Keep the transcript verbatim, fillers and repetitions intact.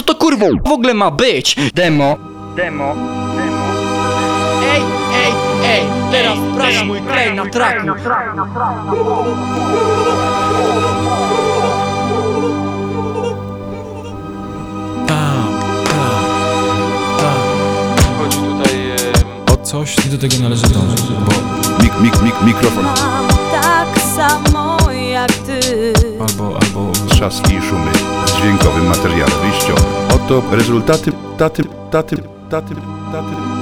to kurwa w ogóle ma być? Demo, demo, demo. Ej, ej, ej, teraz sprawdź mój klej na traku. Chodzi tutaj e... o coś i do tego należy dążyć, bo Mik, mik, mik, mikrofon. Mam tak samo jak ty. albo, albo Trzaski i szumy w dźwiękowym materiale wyjściowym. Oto rezultaty, taty, taty, taty, taty.